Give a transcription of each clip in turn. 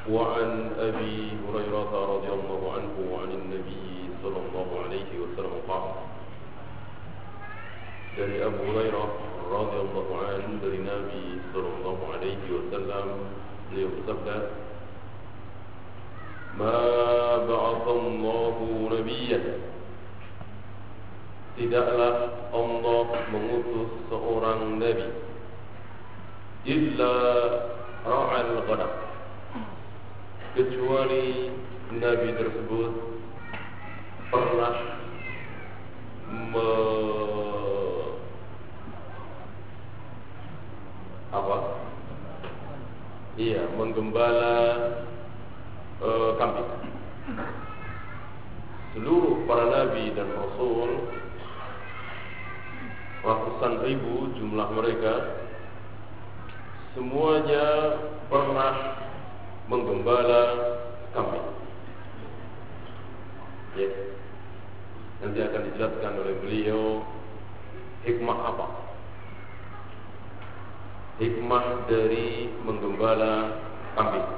وعن أبي هريرة رضي الله عنه وعن النبي صلى الله عليه وسلم قال dari Abu Hurairah radhiyallahu anhu dari Nabi sallallahu alaihi wasallam beliau bersabda ma ba'athallahu nabiyyan tidaklah Allah mengutus seorang nabi illa ra'al ghanam kecuali nabi tersebut pernah menggembala kambing. Seluruh para nabi dan rasul, ratusan ribu jumlah mereka, semuanya pernah menggembala kambing. Ya. Nanti akan dijelaskan oleh beliau hikmah apa? Hikmah dari menggembala kambing.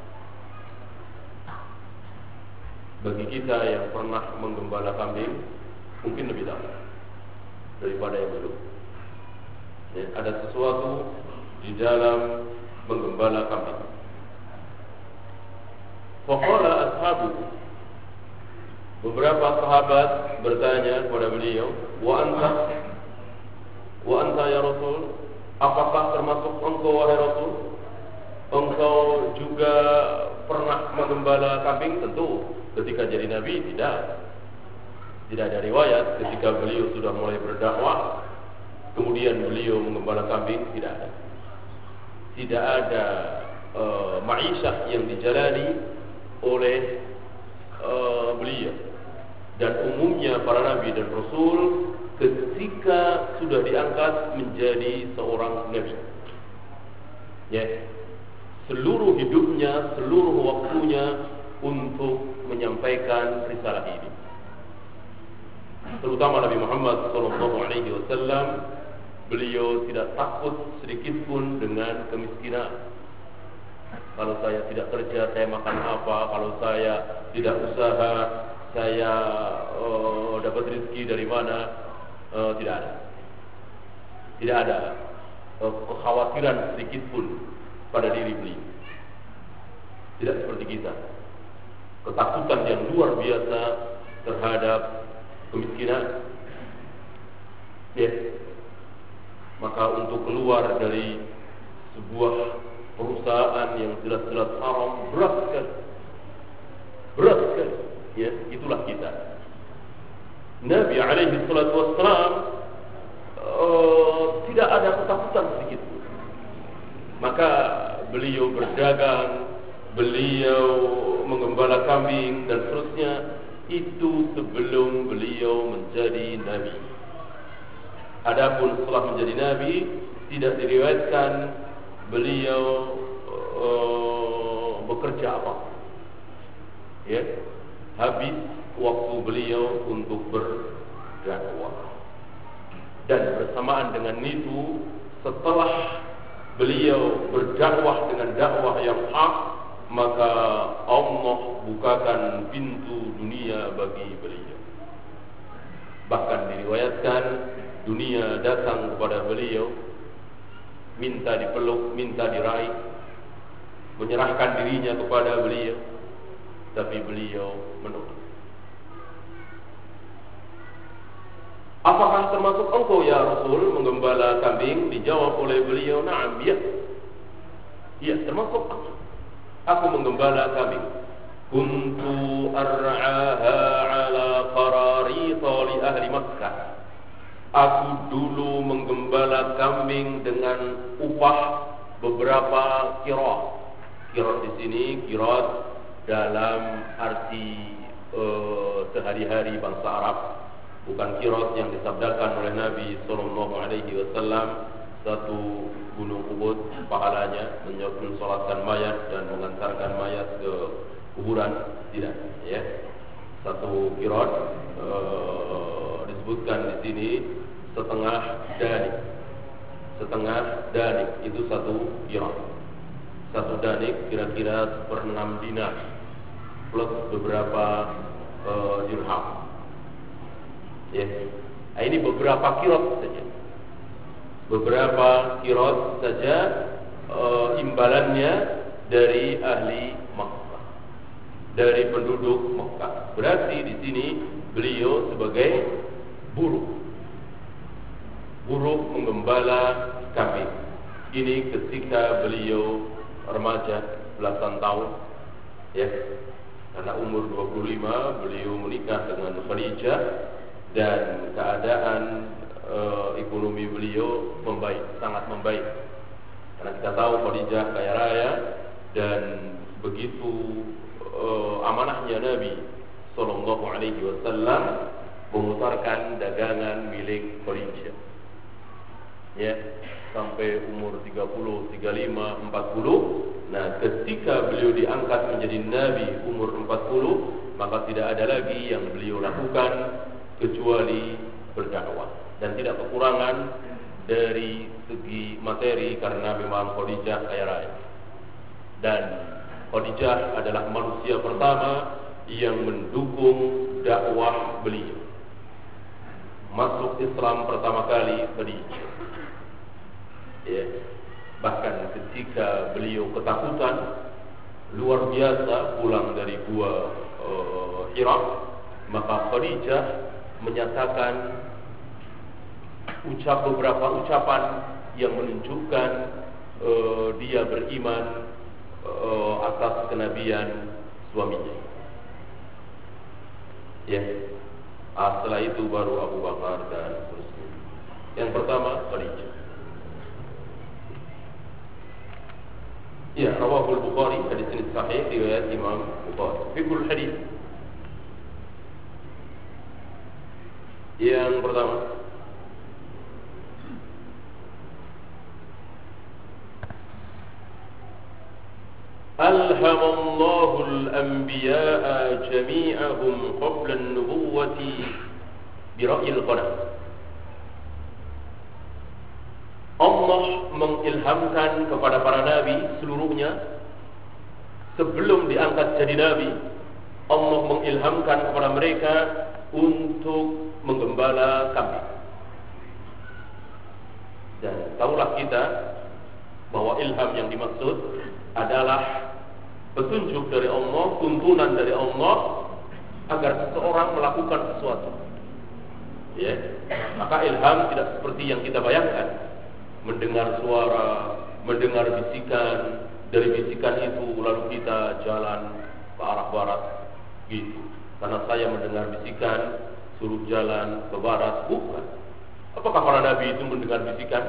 Bagi kita yang pernah menggembala kambing, mungkin lebih tahu daripada yang belum. Ya, ada sesuatu di dalam menggembala kambing. Faqala ashabu, beberapa sahabat bertanya kepada beliau, wa anta ya Rasul, apakah termasuk engkau wahai Rasul? Engkau juga pernah menggembala kambing? Tentu ketika jadi nabi tidak ada riwayat ketika beliau sudah mulai berdakwah kemudian beliau menggembala kambing, tidak ada ma'isyah yang dijalani oleh beliau. Dan umumnya para nabi dan rasul ketika sudah diangkat menjadi seorang nabi, ya, seluruh hidupnya, seluruh waktunya untuk menyampaikan risalah ini. Terutama Nabi Muhammad SAW, beliau tidak takut sedikit pun dengan kemiskinan. Kalau saya tidak kerja, saya makan apa? Kalau saya tidak usaha, saya dapat rezeki dari mana? Tidak ada kekhawatiran sedikit pun pada diri beliau. Tidak seperti kita, ketakutan yang luar biasa terhadap kemiskinan. Ya. Maka untuk keluar dari sebuah perusahaan yang jelas-jelas haram berat sekali. Ya, itulah kita. Nabi alaihi salatu wassalam tidak ada ketakutan sedikit pun. Maka beliau berdagang, beliau menggembala kambing dan seterusnya, itu sebelum beliau menjadi nabi. Adapun setelah menjadi nabi, tidak diriwayatkan beliau bekerja apa. Ya, habis waktu beliau untuk berdakwah. Dan bersamaan dengan itu, setelah beliau berdakwah dengan dakwah yang hak, maka Allah bukakan pintu dunia bagi beliau. Bahkan diriwayatkan dunia datang kepada beliau, minta dipeluk, minta diraih, menyerahkan dirinya kepada beliau, tapi beliau menolak. Apakah termasuk engkau ya Rasul menggembala kambing? Dijawab oleh beliau, na'am, ya. Ya, termasuk aku menggembala kambing. Kuntu ar'aha ala qararita li ahli Makkah. Aku dulu menggembala kambing dengan upah beberapa qirat. Qirat di sini qirat dalam arti sehari-hari bangsa Arab, bukan qirat yang disabdakan oleh Nabi sallallahu alaihi wasallam, satu gunung Uhud pahalanya mensolatkan mayat dan mengantarkan mayat ke kuburan. Tidak, ya. Satu qirat disebutkan di sini setengah danik itu satu qirat. Satu danik kira-kira 1/6 dinar plus beberapa dirham. Ya. Nah, ini beberapa kirot saja. Beberapa kirot saja imbalannya dari ahli Makkah, dari penduduk Makkah. Berarti di sini beliau sebagai buruh menggembala kambing. Ini ketika beliau remaja, belasan tahun, ya. Karena umur 25 beliau menikah dengan Khadijah dan keadaan ekonomi beliau membaik, sangat membaik. Karena kita tahu Khadijah kaya raya dan begitu amanahnya Nabi Sallallahu Alaihi Wasallam memutarkan dagangan milik Khadijah, ya, sampai umur 30, 35, 40. Nah, ketika beliau diangkat menjadi Nabi umur 40, maka tidak ada lagi yang beliau lakukan kecuali berdakwah, dan tidak kekurangan dari segi materi karena memang Khadijah kaya raya. Dan Khadijah adalah manusia pertama yang mendukung dakwah beliau. Masuk Islam pertama kali Khadijah, ya. Bahkan ketika beliau ketakutan luar biasa pulang dari gua Hira, maka Khadijah menyatakan beberapa ucapan yang menunjukkan dia beriman atas kenabian suaminya. Ya, setelah itu baru Abu Bakar dan seterusnya. Yang pertama Khadijah. Ya, rawahul Bukhari, hadis ini sahih riwayat Imam Bukhari. Fiqhul hadis. Yang pertama, alhamallahu al-anbiya'a jami'ahum qabla an-nubuwwati bira'il qadam. Allah mengilhamkan kepada para nabi seluruhnya sebelum diangkat jadi nabi. Allah mengilhamkan kepada mereka untuk menggembala kambing. Dan tahulah kita bahwa ilham yang dimaksud adalah petunjuk dari Allah, tuntunan dari Allah agar seseorang melakukan sesuatu. Ya, maka ilham tidak seperti yang kita bayangkan. Mendengar suara, mendengar bisikan, dari bisikan itu lalu kita jalan ke arah barat, gitu. Karena saya mendengar bisikan, suruh jalan ke barat, bukan. Apakah para nabi itu mendengar bisikan?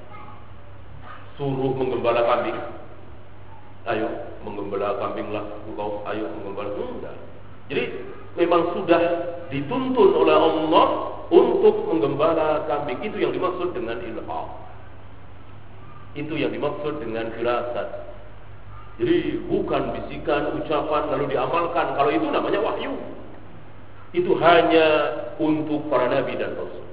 Suruh menggembala kambing, ayo menggembala kambinglah engkau, ayo menggembala, enggak. Jadi memang sudah dituntun oleh Allah untuk menggembala kambing. Itu yang dimaksud dengan ilham. Itu yang dimaksud dengan firasat. Jadi bukan bisikan, ucapan lalu diamalkan. Kalau itu namanya wahyu. Itu hanya untuk para nabi dan rasul.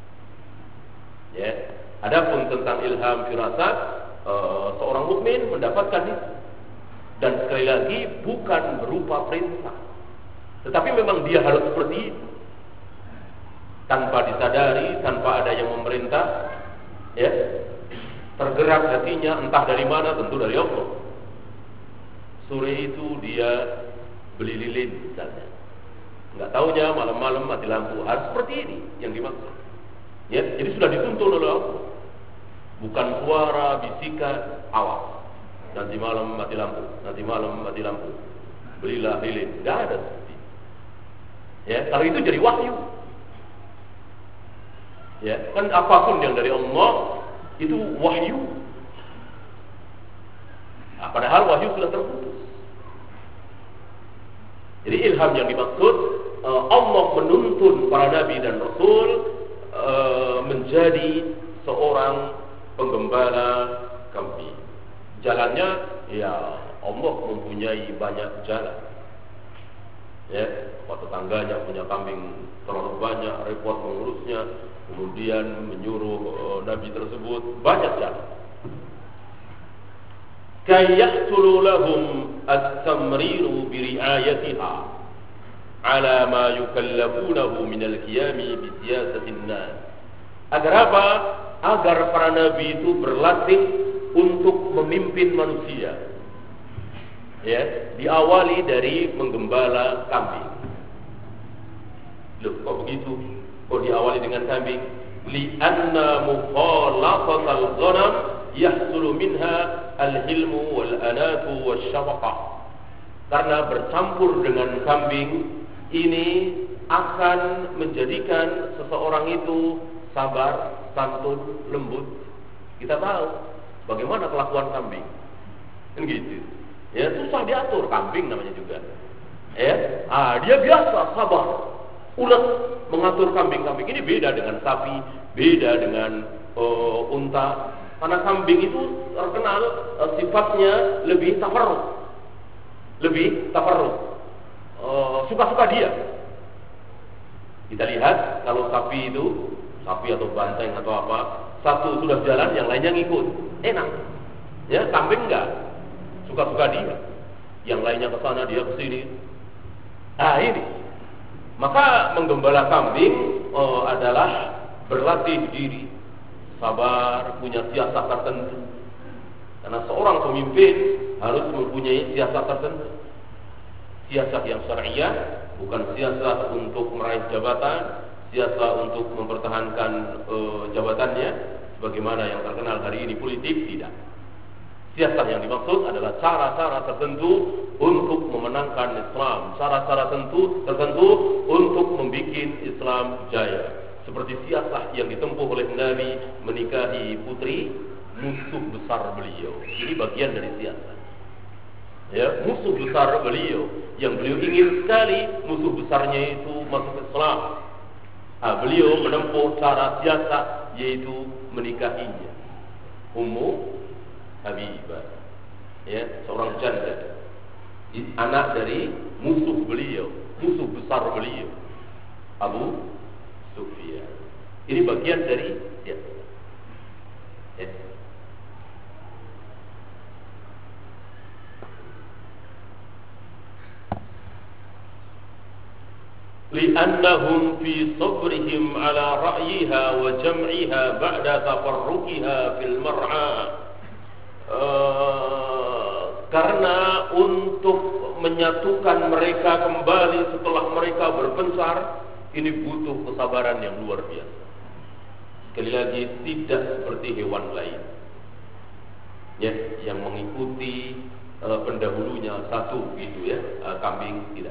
Ya. Adapun tentang ilham firasat, seorang mukmin mendapatkan itu. Dan sekali lagi bukan berupa perintah, tetapi memang dia harus seperti itu. Tanpa disadari, tanpa ada yang memerintah, ya. Tergerak hatinya entah dari mana, tentu dari Allah. Sore itu dia beli lilin misalnya, nggak taunya malam-malam mati lampu. Harus seperti ini yang dimaksud. Ya, jadi sudah dituntun oleh Allah. Bukan suara bisikan, awas nanti malam mati lampu, nanti malam mati lampu, belilah lilin. Nggak ada seperti itu. Ya, kalau itu jadi wahyu. Ya, kan apapun yang dari Allah itu wahyu. Nah, padahal wahyu sudah terputus. Jadi ilham yang dimaksud, Allah menuntun para nabi dan rasul menjadi seorang penggembala kambing. Jalannya, ya Allah mempunyai banyak jalan. Ya, tetangganya punya kambing terlalu banyak, repot mengurusnya, kemudian menyuruh nabi tersebut, banyak jalan. kay yahsulu lahum at-tamriru bi ri'ayatiha ala ma yukallafunahu min al-qiyami bi siyasatin nas. Agar apa? Agar para nabi itu berlatih untuk memimpin manusia. Ya, diawali dari menggembala kambing. Loh, kok begitu? Kok diawali dengan kambing? Li'anna mukhalafatal ghanam yahsulu minha al-hilmu wal anatu wasyafaqah. Karena bercampur dengan kambing ini akan menjadikan seseorang itu sabar, santun, lembut. Kita tahu bagaimana kelakuan kambing. Kan gitu. Ya, susah diatur, kambing namanya juga. Ya, dia biasa sabar, ulet mengatur kambing-kambing. Ini beda dengan sapi, beda dengan unta. Karena kambing itu terkenal sifatnya lebih tafarruq. Suka-suka dia. Kita lihat kalau sapi itu, sapi atau banteng atau apa, satu sudah jalan, yang lainnya ngikut, enak. Ya, kambing enggak, suka-suka dia. Yang lainnya ke sana, dia ke sini. Nah ini, maka menggembala kambing adalah berlatih diri, sabar, punya siasat tertentu. Karena seorang pemimpin harus mempunyai siasat tertentu. Siasat yang syariah, bukan siasat untuk meraih jabatan, siasat untuk mempertahankan jabatannya, sebagaimana yang terkenal hari ini politik, tidak. Siasat yang dimaksud adalah cara-cara tertentu untuk memenangkan Islam, cara-cara tertentu untuk membuat Islam jaya. Seperti siasat yang ditempuh oleh Nabi menikahi putri musuh besar beliau. Ini bagian dari siasat. Ya, musuh besar beliau yang beliau ingin sekali musuh besarnya itu masuk Islam. Beliau menempuh cara siasat, yaitu menikahinya Ummu Habibah, ya, seorang janda, anak dari musuh beliau, musuh besar beliau, Abu Sufyan. Ini bagian dari siasat. Ya. لأنهم في صبرهم على رأيها وجمعها بعد تفرقها في المرعى. Karena untuk menyatukan mereka kembali setelah mereka berpencar, ini butuh kesabaran yang luar biasa. Sekali lagi, tidak seperti hewan lain, ya, yang mengikuti pendahulunya satu, gitu ya. Kambing tidak.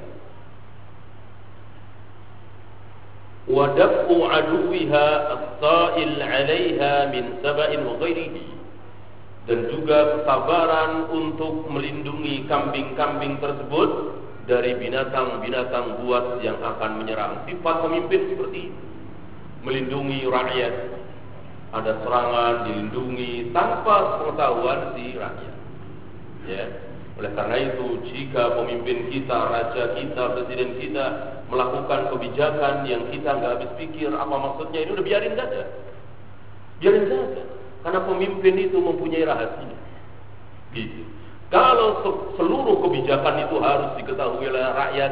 وَدَفْءُ عَدُوِّهَا الطَّائِلْ عَلَيْهَا مِنْ سَبَإٍ وَغَيْرِهِ. Dan juga kesabaran untuk melindungi kambing-kambing tersebut dari binatang-binatang buas yang akan menyerang. Sifat pemimpin seperti ini, melindungi rakyat. Ada serangan, dilindungi tanpa pengetahuan si rakyat. Ya. Oleh karena itu, jika pemimpin kita, raja kita, presiden kita melakukan kebijakan yang kita nggak habis pikir apa maksudnya, ini udah biarin saja. Biarin saja. Karena pemimpin itu mempunyai rahasia. Gitu. Kalau seluruh kebijakan itu harus diketahui oleh rakyat,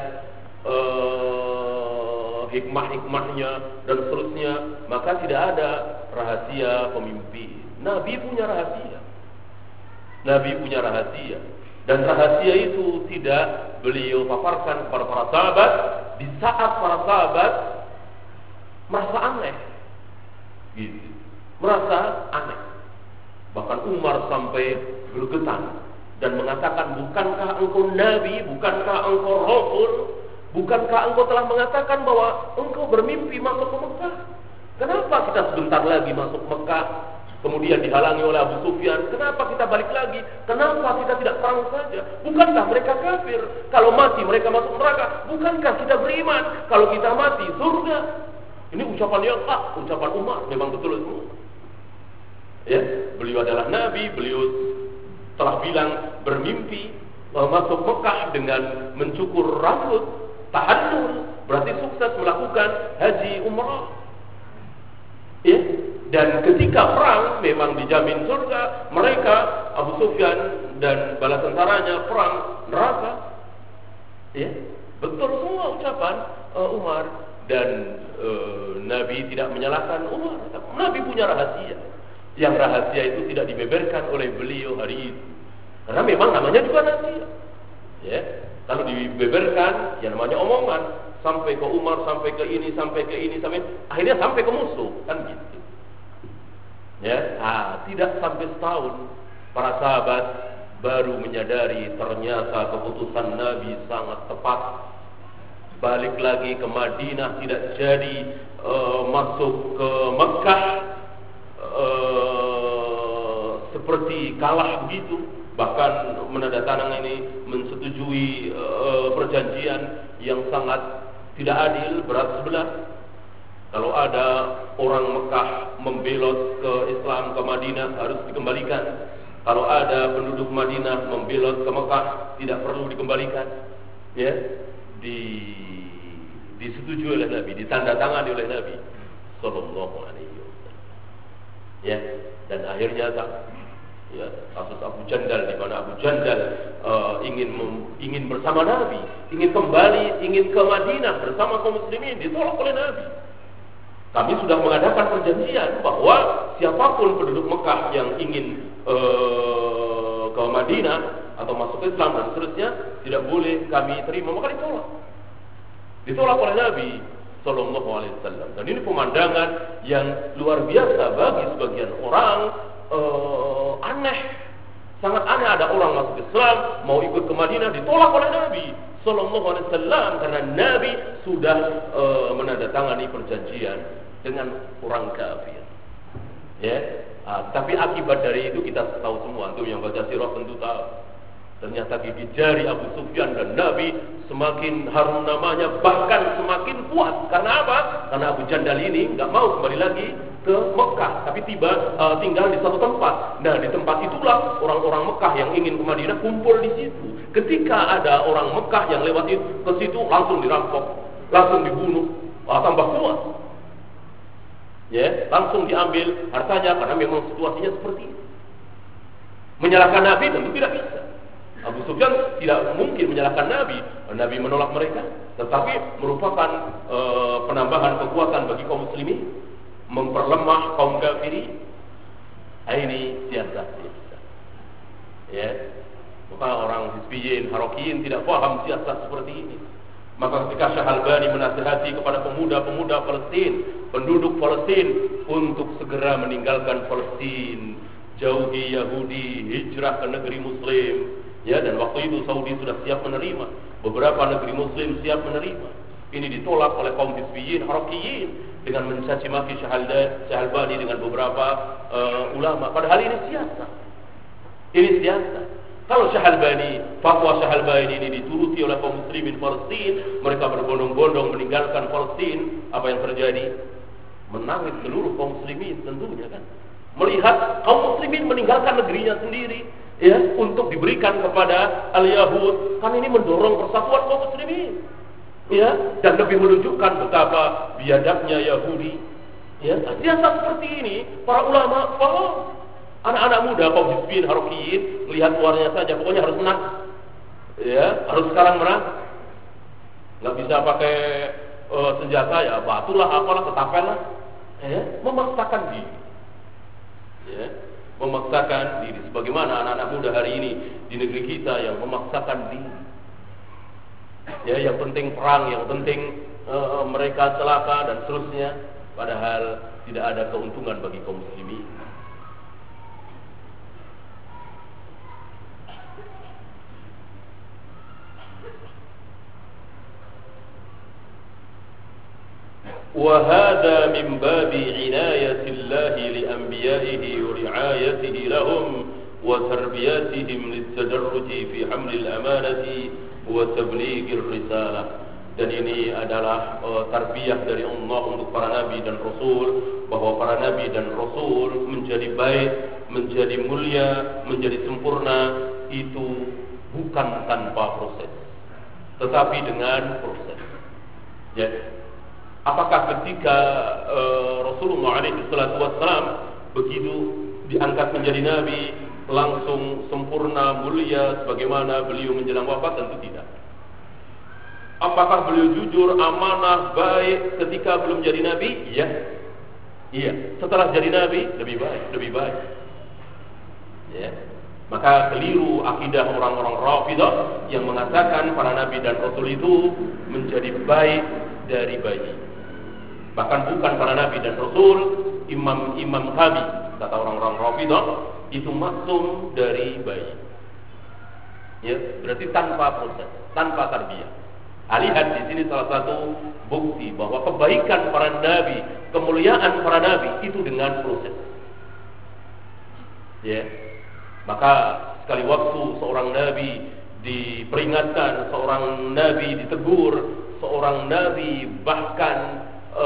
hikmah-hikmahnya dan seterusnya, maka tidak ada rahasia pemimpin. Nabi punya rahasia. Nabi punya rahasia. Dan rahasia itu tidak beliau paparkan kepada para sahabat di saat para sahabat merasa aneh, gitu, merasa aneh. Bahkan Umar sampai bergetar dan mengatakan, bukankah engkau Nabi, bukankah engkau Rasul, bukankah engkau telah mengatakan bahwa engkau bermimpi masuk ke Mekah? Kenapa kita sebentar lagi masuk Mekah, kemudian dihalangi oleh Abu Sufyan? Kenapa kita balik lagi? Kenapa kita tidak perang saja? Bukankah mereka kafir? Kalau mati mereka masuk neraka. Bukankah kita beriman? Kalau kita mati surga. Ini ucapan yang ucapan Umar, memang betul semua. Ya, beliau adalah Nabi, beliau telah bilang bermimpi masuk Mekah dengan mencukur rambut, tahallul, berarti sukses melakukan haji umrah. Ya, Dan ketika perang memang dijamin surga, mereka Abu Sufyan dan bala tentaranya perang neraka. Ya, betul semua ucapan Umar, dan Nabi tidak menyalahkan Umar. Nabi punya rahasia. Yang rahasia itu tidak dibeberkan oleh beliau hari itu. Karena memang namanya juga rahasia. Ya, kalau dibeberkan, ya namanya omongan. Sampai ke Umar, sampai ke ini, sampai ke ini, akhirnya sampai ke musuh, kan gitu. Ya, tidak sampai setahun para sahabat baru menyadari ternyata keputusan Nabi sangat tepat. Balik lagi ke Madinah, tidak jadi masuk ke Mekah seperti kalah begitu. Bahkan menandatangani mensetujui perjanjian yang sangat tidak adil, berat sebelah. Kalau ada orang Mekah membelot ke Islam ke Madinah harus dikembalikan. Kalau ada penduduk Madinah membelot ke Mekah tidak perlu dikembalikan. Ya, disetujui oleh Nabi, ditandatangani oleh Nabi sallallahu alaihi wasallam. Ya, dan akhirnya ya, kasus Abu Jandal, di mana Abu Jandal ingin bersama Nabi, ingin kembali, ingin ke Madinah bersama kaum muslimin, ditolak oleh Nabi. Kami sudah mengadakan perjanjian bahwa siapapun penduduk Mekah yang ingin ke Madinah atau masuk ke Islam dan seterusnya tidak boleh kami terima, maka ditolak oleh Nabi sallallahu alaihi wasallam. Dan ini pemandangan yang luar biasa bagi sebagian orang. Aneh, sangat aneh ada orang masuk Islam mau ikut ke Madinah ditolak oleh Nabi sallallahu alaihi wasallam karena Nabi sudah menandatangani perjanjian dengan orang kafir. Ya, tapi akibat dari itu kita tahu semua, antum yang baca sirah tentu tahu. Ternyata gigi jari Abu Sufyan dan Nabi semakin harum namanya, bahkan semakin kuat. Karena apa? Karena Abu Jandal ini nggak mau kembali lagi ke Mekah, tapi tinggal di satu tempat. Nah, di tempat itulah orang-orang Mekah yang ingin ke Madinah kumpul di situ. Ketika ada orang Mekah yang lewat ke situ, langsung dirampok, langsung dibunuh, tambah kuat. Ya, langsung diambil hartanya karena memang situasinya seperti itu. Menyalahkan Nabi tentu tidak bisa. Abu Sufyan tidak mungkin menyalahkan Nabi. Nabi menolak mereka, tetapi merupakan penambahan kekuatan bagi kaum muslimin, memperlemah kaum kafirin. Ini siasat. Ya, maka orang Hizbiyin, Harokiyin tidak paham siasat seperti ini. Maka ketika Syekh Albani menasihati kepada pemuda-pemuda Palestina, penduduk Palestina untuk segera meninggalkan Palestina, jauhi Yahudi, hijrah ke negeri Muslim. Ya, dan waktu itu Saudi sudah siap menerima, beberapa negeri Muslim siap menerima. Ini ditolak oleh kaum Hizbiyin, Harokiyin dengan mencaci maki Syekh Albani dengan beberapa ulama. Padahal ini siasat. Ini siasat. Kalau Syekh Albani, fatwa Syekh Albani ini dituruti oleh kaum muslimin Palestina, mereka berbondong-bondong meninggalkan Palestina, apa yang terjadi? Menangis seluruh kaum muslimin tentunya kan. Melihat kaum muslimin meninggalkan negerinya sendiri, ya, untuk diberikan kepada al-Yahud, kan ini mendorong persatuan kaum muslimin. Ya, dan lebih menunjukkan betapa biadabnya Yahudi. Ya, siasat seperti ini para ulama paham. Anak-anak muda kaum Hizbiyin, Harokiyin melihat luarnya saja, pokoknya harus menang. Ya, harus sekarang menang. Nggak bisa pakai senjata, ya batulah, apalah, ketapel lah. Ya, memaksakan diri. Ya, memaksakan diri. Sebagaimana anak-anak muda hari ini di negeri kita yang memaksakan diri. Ya, yang penting perang, yang penting mereka celaka dan seterusnya. Padahal tidak ada keuntungan bagi kaum muslimin. وهذا من باب عناية الله لأنبيائه ورعايته لهم وتربيتهم للتدرج في حمل الأمانة وتبليغ الرسالة. Dan ini adalah tarbiyah dari Allah untuk para nabi dan rasul, bahwa para nabi dan rasul menjadi baik, menjadi mulia, menjadi sempurna itu bukan tanpa proses, tetapi dengan proses. Ya. Apakah ketika Rasulullah SAW begitu diangkat menjadi nabi langsung sempurna mulia sebagaimana beliau menjelang wafat? Tentu tidak. Apakah beliau jujur, amanah, baik ketika belum jadi nabi? Iya. Iya. Setelah jadi nabi lebih baik. Ya. Maka keliru akidah orang-orang Rafidah yang mengatakan para nabi dan rasul itu menjadi baik dari bayi. Bahkan bukan para nabi dan rasul, imam-imam kami, kata orang-orang Rafidah, itu maksum dari bayi. Ya, berarti tanpa proses, tanpa tarbiyah. Lihat di sini salah satu bukti bahwa kebaikan para nabi, kemuliaan para nabi itu dengan proses. Ya. Maka sekali waktu seorang nabi diperingatkan, seorang nabi ditegur, seorang nabi bahkan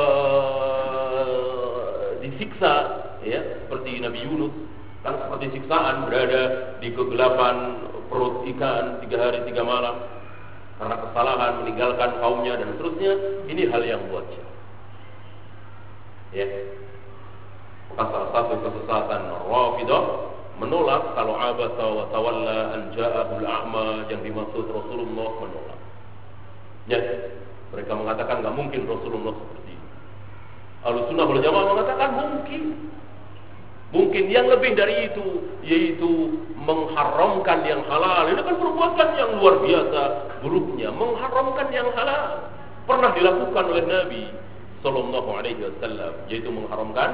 disiksa, ya, seperti Nabi Yunus, kan seperti siksaan berada di kegelapan perut ikan 3 hari 3 malam karena kesalahan, meninggalkan kaumnya dan seterusnya. Ini hal yang wajar. Ya. Maka salah satu kesesatan Rafidah menolak kalau abasa wa tawalla an ja'ahul a'ma, yang dimaksud Rasulullah menolak. Ya, mereka mengatakan enggak mungkin Rasulullah seperti itu. Ahlussunnah wal Jamaah mengatakan mungkin. Mungkin yang lebih dari itu, yaitu mengharamkan yang halal. Ini kan perbuatan yang luar biasa buruknya, mengharamkan yang halal. Pernah dilakukan oleh Nabi sallallahu alaihi wasallam, yaitu mengharamkan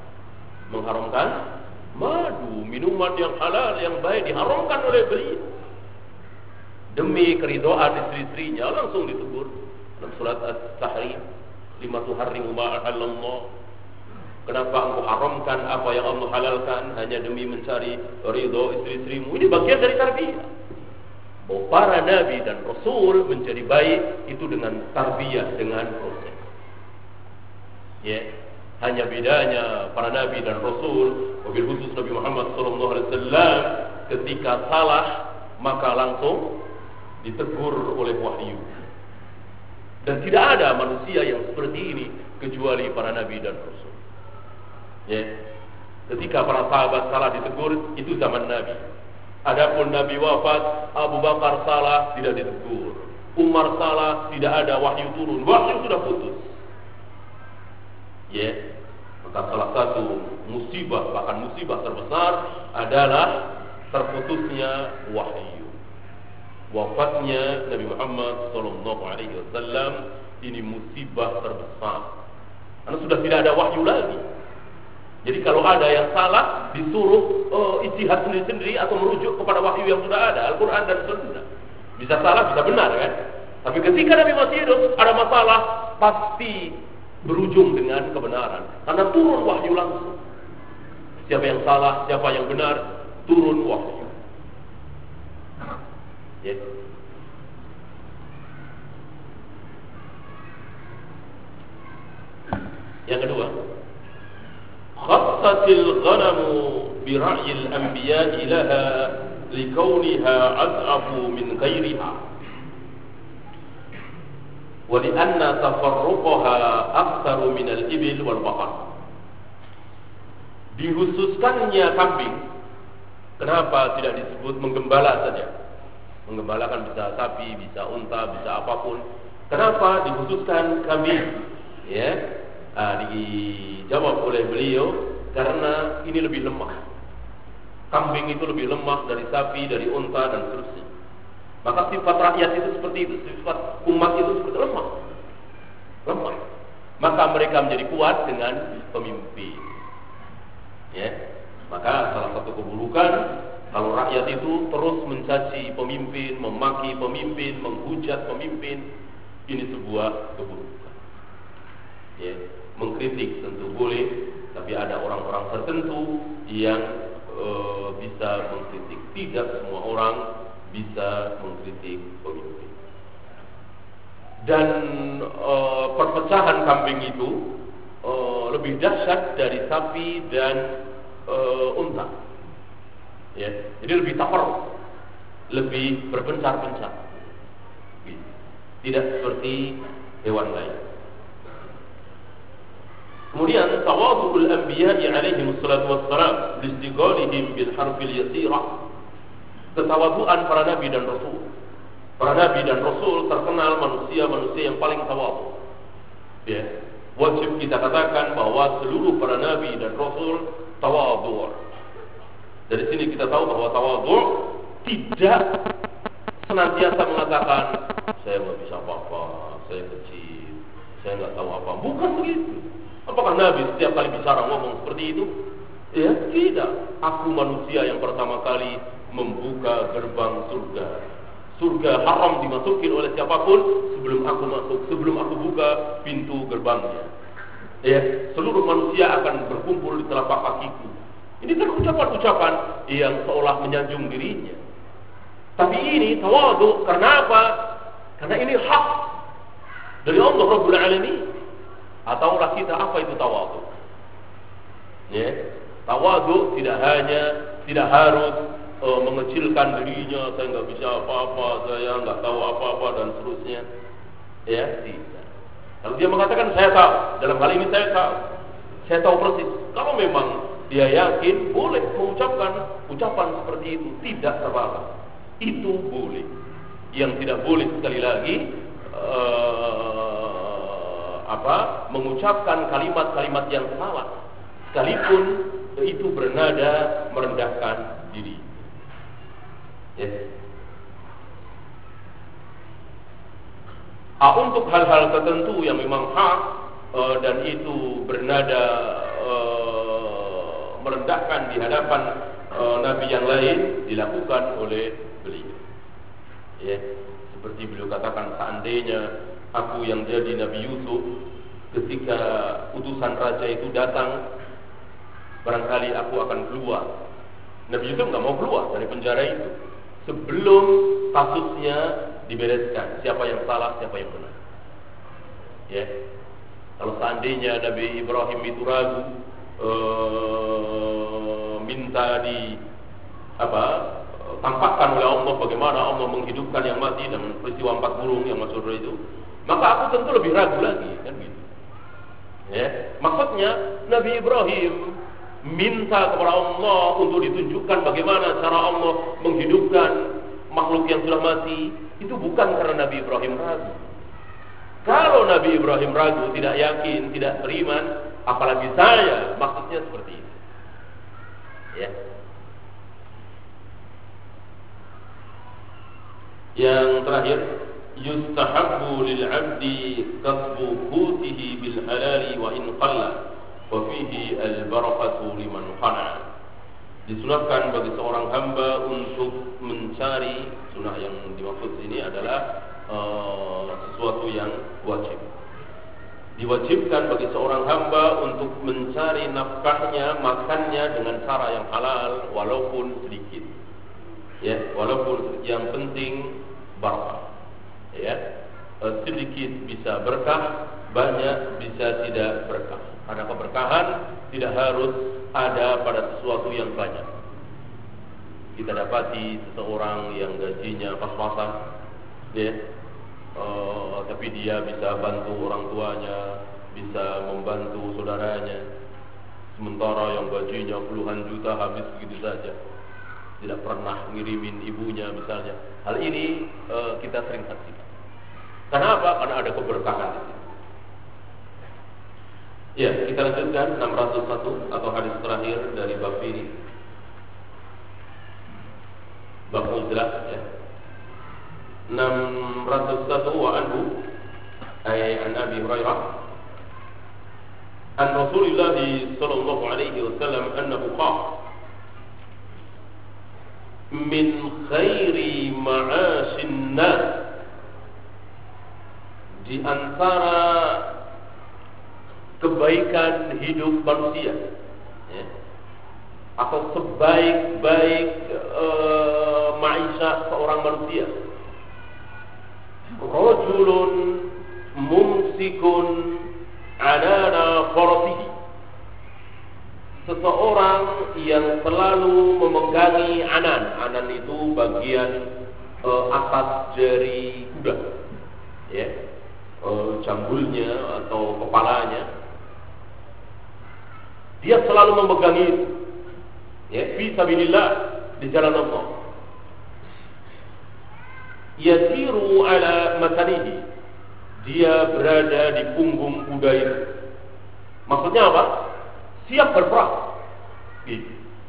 madu, minuman yang halal yang baik diharamkan oleh beliau. Demi keridhaan istri-istrinya langsung ditegur dalam surat At-Tahrim, 5 tuharrimu ma ahallallah. Kenapa engkau haramkan apa yang Allah halalkan hanya demi mencari ridho istri-istrimu? Ini bagian dari tarbiyah. Bahwa para nabi dan rasul menjadi baik itu dengan tarbiyah, dengan proses. Ya, hanya bedanya para nabi dan rasul, wabil khusus Nabi Muhammad SAW, ketika salah maka langsung ditegur oleh wahyu. Dan tidak ada manusia yang seperti ini kecuali para nabi dan rasul. Ya, ketika para sahabat salah ditegur itu zaman Nabi. Adapun Nabi wafat, Abu Bakar salah tidak ditegur, Umar salah tidak ada wahyu turun, wahyu sudah putus. Ya, maka salah satu musibah, bahkan musibah terbesar adalah terputusnya wahyu. Wafatnya Nabi Muhammad SAW ini musibah terbesar, karena sudah tidak ada wahyu lagi. Jadi kalau ada yang salah disuruh ijtihad sendiri-sendiri atau merujuk kepada wahyu yang sudah ada, Al-Quran dan Sunnah. Bisa salah, bisa benar kan? Tapi ketika Nabi masih hidup ada masalah, pasti berujung dengan kebenaran, karena turun wahyu langsung. Siapa yang salah, siapa yang benar, turun wahyu. Yes. Yang kedua, khassatil ghanamu bira'yil anbiya'i laha likauniha ad'afu min ghairiha wa li'anna tafarruqaha aktsaru min al-ibil wal baqar. Dikhususkannya kambing. Kenapa tidak disebut menggembala saja? Menggembala kan bisa sapi, bisa unta, bisa apapun. Kenapa dikhususkan kambing? Ya. Dijawab oleh beliau karena ini lebih lemah. Kambing itu lebih lemah dari sapi, dari unta dan seterusnya. Maka sifat rakyat itu seperti itu, sifat umat itu seperti lemah. Maka mereka menjadi kuat dengan pemimpin. Ya. Maka salah satu keburukan kalau rakyat itu terus mencaci pemimpin, memaki pemimpin, menghujat pemimpin, ini sebuah keburukan. Ya. Mengkritik tentu boleh, tapi ada orang-orang tertentu yang bisa mengkritik. Tidak semua orang bisa mengkritik pemimpin. Dan perpecahan kambing itu lebih dahsyat dari sapi dan unta. Ya, jadi lebih tapar, lebih berpencar-pencar. Tidak seperti hewan lain. Kemudian tawadhu'ul anbiya'i alaihim salatu wassalam listiqalihim bil harfil yasirah. Ketawaduan para nabi dan rasul. Para nabi dan rasul terkenal manusia-manusia yang paling tawadhu. Ya. Wajib kita katakan bahwa seluruh para nabi dan rasul tawadhu. Dari sini kita tahu bahwa tawadhu tidak senantiasa mengatakan saya nggak bisa apa-apa, saya kecil, saya nggak tahu apa. Bukan begitu. Apakah Nabi setiap kali bicara ngomong seperti itu? Ya, tidak. Aku manusia yang pertama kali membuka gerbang surga. Surga haram dimasukin oleh siapapun sebelum aku masuk, sebelum aku buka pintu gerbangnya. Ya, seluruh manusia akan berkumpul di telapak kakiku. Ini kan ucapan-ucapan yang seolah menyanjung dirinya. Tapi ini tawadhu, karena apa? Karena ini hak dari Allah Rabbul Alamin. Ataulah kita apa itu tawadhu? Ya, tawadhu tidak harus mengecilkan dirinya, saya nggak bisa apa-apa, saya nggak tahu apa-apa dan seterusnya. Ya, tidak. Kalau dia mengatakan saya tahu, dalam hal ini saya tahu persis. Kalau memang dia yakin, boleh mengucapkan ucapan seperti itu, tidak terlarang. Itu boleh. Yang tidak boleh sekali lagi mengucapkan kalimat-kalimat yang salah, sekalipun itu bernada merendahkan diri. Yes. Untuk hal-hal tertentu yang memang hak dan itu bernada merendahkan di hadapan nabi yang lain, dilakukan oleh beliau. Ya, seperti beliau katakan, seandainya aku yang jadi Nabi Yusuf, ketika utusan raja itu datang, barangkali aku akan keluar. Nabi Yusuf nggak mau keluar dari penjara itu sebelum kasusnya dibereskan, siapa yang salah, siapa yang benar. Ya, kalau seandainya Nabi Ibrahim itu ragu, minta tampakkan oleh Allah bagaimana Allah menghidupkan yang mati dengan peristiwa 4 burung yang masyhur itu, maka aku tentu lebih ragu lagi, kan gitu. Ya, maksudnya Nabi Ibrahim minta kepada Allah untuk ditunjukkan bagaimana cara Allah menghidupkan makhluk yang sudah mati, itu bukan karena Nabi Ibrahim ragu. Kalau Nabi Ibrahim ragu, tidak yakin, tidak beriman, apalagi saya, maksudnya seperti itu. Ya. Yang terakhir, yustahabbu lil 'abdi kasbu qutihi bil halali wa in qalla wa fihi al barakatu liman qana. Disunahkan bagi seorang hamba untuk mencari, sunnah yang dimaksud sini adalah sesuatu yang wajib. Diwajibkan bagi seorang hamba untuk mencari nafkahnya, makannya dengan cara yang halal walaupun sedikit. Ya, walaupun yang penting barakah. Ya, sedikit bisa berkah, banyak bisa tidak berkah. Karena keberkahan tidak harus ada pada sesuatu yang banyak. Kita dapati seseorang yang gajinya pas-pasan, ya, tapi dia bisa bantu orang tuanya, bisa membantu saudaranya, sementara yang gajinya puluhan juta habis begitu saja, tidak pernah ngirimin ibunya misalnya. Hal ini kita sering saksikan. Kenapa? Karena ada keberkahan di sini. Ya, kita lanjutkan 601 atau hadis terakhir dari bab ini. Bab uzlah, ya. 601 wa anhu ay an Abi Hurairah an Rasulullah sallallahu alaihi wasallam annahu qala min khairi ma'asyin nas, di antara kebaikan hidup manusia, ya, atau sebaik-baik maisha seorang manusia, rajulun mumsikun alana farasihi, seseorang yang selalu memegangi anan. Anan itu bagian atas dari kuda, ya, jambulnya atau kepalanya. Dia selalu memegang itu. Ya, fi sabilillah, di jalan Allah. Yasiru ala matanihi. Dia berada di punggung kuda itu. Maksudnya apa? Siap berperang. Gitu.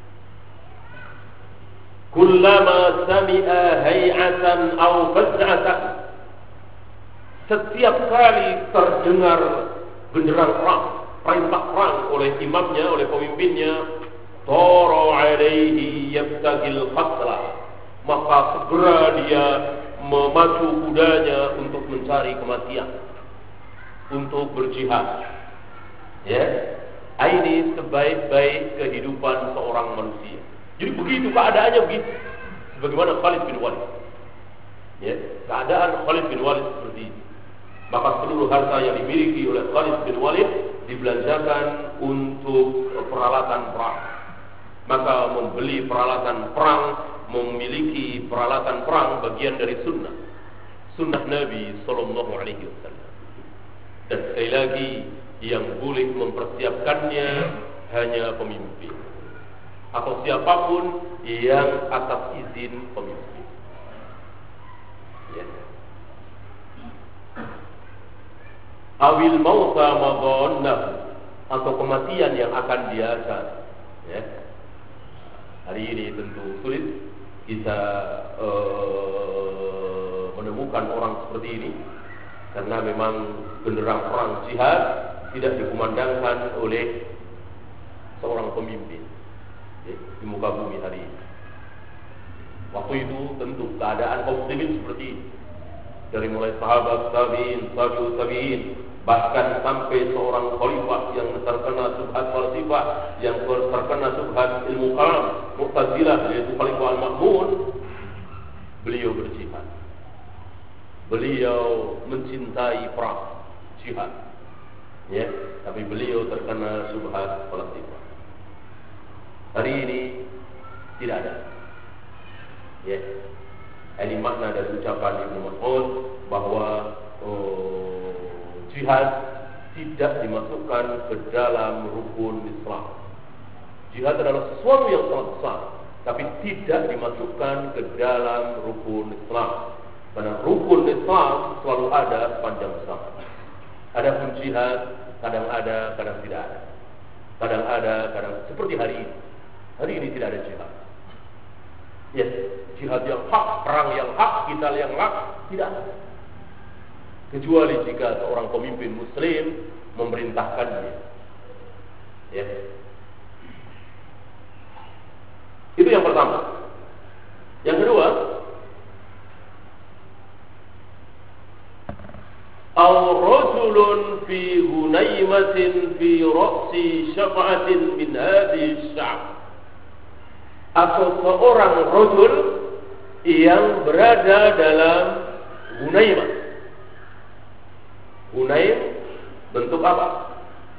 Kullama sami'a hay'atan aw faz'atan. Setiap kali terdengar genderang perang, perintah perang oleh imamnya, oleh pemimpinnya, tara 'alaihi yabtagil qatla, maka segera dia memacu kudanya untuk mencari kematian, untuk berjihad. Ya, ini sebaik-baik kehidupan seorang manusia. Jadi begitu keadaannya begitu. Sebagaimana Khalid bin Walid. Ya, keadaan Khalid bin Walid seperti ini. Maka seluruh harta yang dimiliki oleh Khalid bin Walid dibelanjakan untuk peralatan perang. Maka membeli peralatan perang, memiliki peralatan perang bagian dari sunnah Nabi Sallallahu Alaihi Wasallam. Dan sekali lagi, yang boleh mempersiapkannya hanya pemimpin atau siapapun yang atas izin pemimpin. Ya. Awil mauta madhannah, atau kematian yang akan dia cari. Ya. Hari ini tentu sulit kita menemukan orang seperti ini, karena memang genderang perang jihad tidak dikumandangkan oleh seorang pemimpin di muka bumi hari ini. Waktu itu tentu keadaan kaum muslimin seperti ini, dari mulai sahabat, tabi'in, tabi'ut tabi'in, bahkan sampai seorang khalifah yang terkena subhat falsafah, yang terkena subhat ilmu kalam, Mu'tazilah, yaitu Khalifah Al-Ma'mun. Beliau berjihad, beliau mencintai perang jihad, ya, tapi beliau terkena subhat falsafah. Hari ini tidak ada. Ya, ini makna dari ucapan Ibnu Mas'ud bahwa jihad tidak dimasukkan ke dalam rukun Islam. Jihad adalah sesuatu yang sangat besar, tapi tidak dimasukkan ke dalam rukun Islam. Karena rukun Islam selalu ada sepanjang zaman. Adapun jihad kadang ada, kadang tidak ada. Kadang ada, kadang seperti hari ini. Hari ini tidak ada jihad. Yes, jihad yang hak, perang yang hak, qital yang hak, tidak ada. Kecuali jika seorang pemimpin muslim memerintahkannya. Ya. Itu yang pertama. Yang kedua, aw rajulun fi ghunaymatin fi ra'si syafa'atin min hadhihi sya'b, atau seorang rajul yang berada dalam Hunaymah. Hunaym bentuk apa?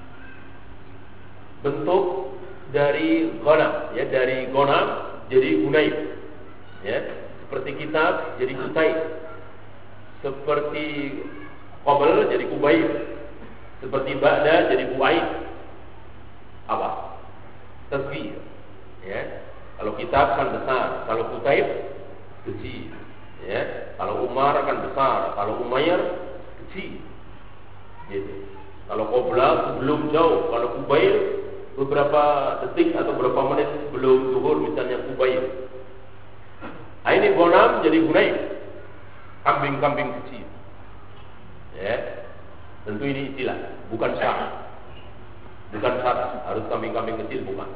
Bentuk dari ghanam, ya, dari ghanam jadi Hunaym. Ya, seperti kitab jadi Kutayb, seperti Qabl jadi Kubayb, seperti Ba'da jadi Bu'aid. Apa? Tasbih. Ya. Kalau kitab kan besar, kalau Kutayb kecil, ya. Kalau Umar kan besar, kalau Umayyah kecil. Gitu. Kalau Qabla belum jauh, kalau Kubayb beberapa detik atau beberapa menit sebelum zuhur, misalnya Kubayb. Nah, ini Ghanam jadi Hunaym, kambing-kambing kecil. Ya. Tentu ini istilah, bukan syarat. Bukan syarat harus kambing-kambing kecil, bukan.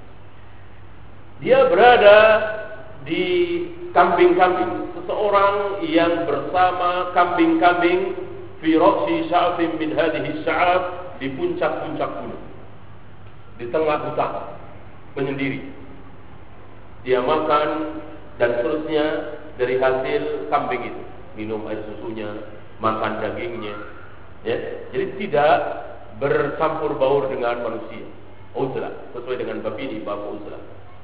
Dia berada di kambing-kambing, seseorang yang bersama kambing-kambing fi ra'si sya'fin min hadhihi sya'ab, di puncak-puncak gunung, di tengah hutan, menyendiri. Dia makan dan seterusnya dari hasil kambing itu, minum air susunya, makan dagingnya, ya. Jadi tidak bercampur baur dengan manusia. Uzlah, sesuai dengan bab ini, bab uzlah.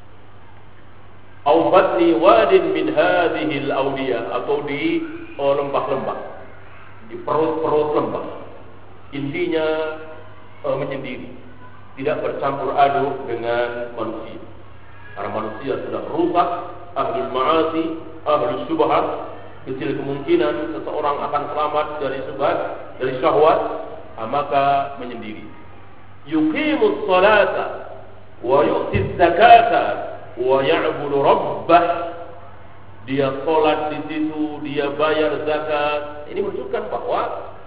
Au batni wadin min hadhihi al-awliya, atau di lembah-lembah, di perut-perut lembah. Intinya menyendiri, tidak bercampur aduk dengan manusia. Karena manusia sudah rusak, ahlul ma'asi, ahlul syubhat, kecil kemungkinan seseorang akan selamat dari syubhat, dari syahwat, maka menyendiri. Yuqimus salata wa yu'tiz zakata wa ya'budu rabbah. Dia salat di situ, dia bayar zakat. Ini menunjukkan bahwa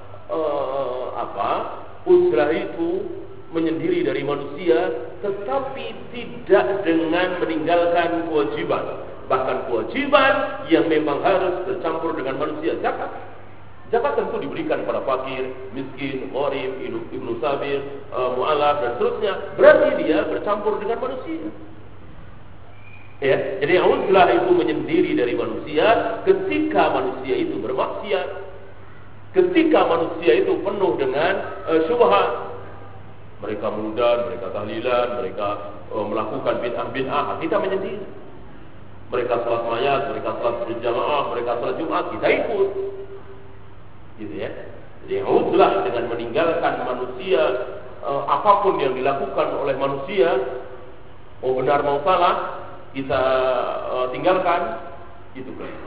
uzlah itu menyendiri dari manusia, tetapi tidak dengan meninggalkan kewajiban. Bahkan kewajiban yang memang harus bercampur dengan manusia. Zakat tentu diberikan kepada fakir, miskin, gharib, ibnu sabir, mu'alaf dan seterusnya. Berarti dia bercampur dengan manusia. Ya, jadi uzlah itu menyendiri dari manusia ketika manusia itu bermaksiat, ketika manusia itu penuh dengan syubhat. Mereka mudan, mereka tahlilan, mereka melakukan bid'ah, kita menyendiri. Mereka salat mayat, mereka salat berjamaah, mereka salat Jumat, kita ikut. Gitu ya. Jadi uzlah dengan meninggalkan manusia, apapun yang dilakukan oleh manusia, mau benar mau salah, kita tinggalkan, itu keliru.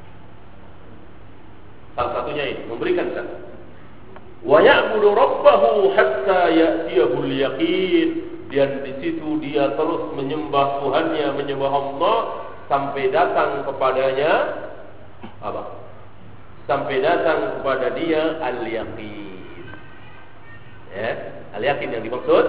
Salah satunya ini memberikan zakat. Wa ya'budu rabbahu hatta ya'tiyahul yaqin. Dan di situ dia terus menyembah Tuhannya, menyembah Allah sampai datang kepadanya apa? Sampai datang kepada dia al-yaqin. Ya, al-yaqin yang dimaksud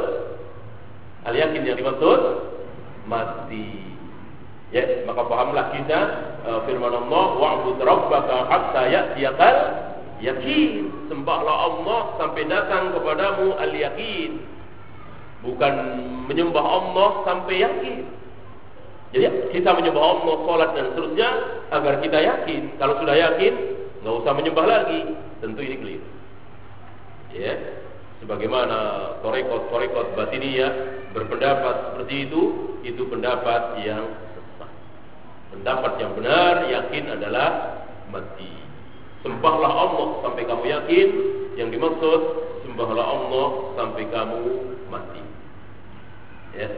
mati. Ya, maka pahamlah kita firman Allah, wa'bud rabbaka hatta ya'tiyakal yaqin. Sembahlah Allah sampai datang kepadamu al-yaqin. Bukan menyembah Allah sampai yakin. Jadi kita menyembah Allah, salat dan seterusnya agar kita yakin. Kalau sudah yakin, enggak usah menyembah lagi. Tentu ini keliru. Ya, sebagaimana tarekat batiniyah berpendapat seperti itu pendapat yang sesat. Pendapat yang benar, yakin adalah mati. Sembahlah Allah sampai kamu yakin. Yang dimaksud sembahlah Allah sampai kamu mati. Ya.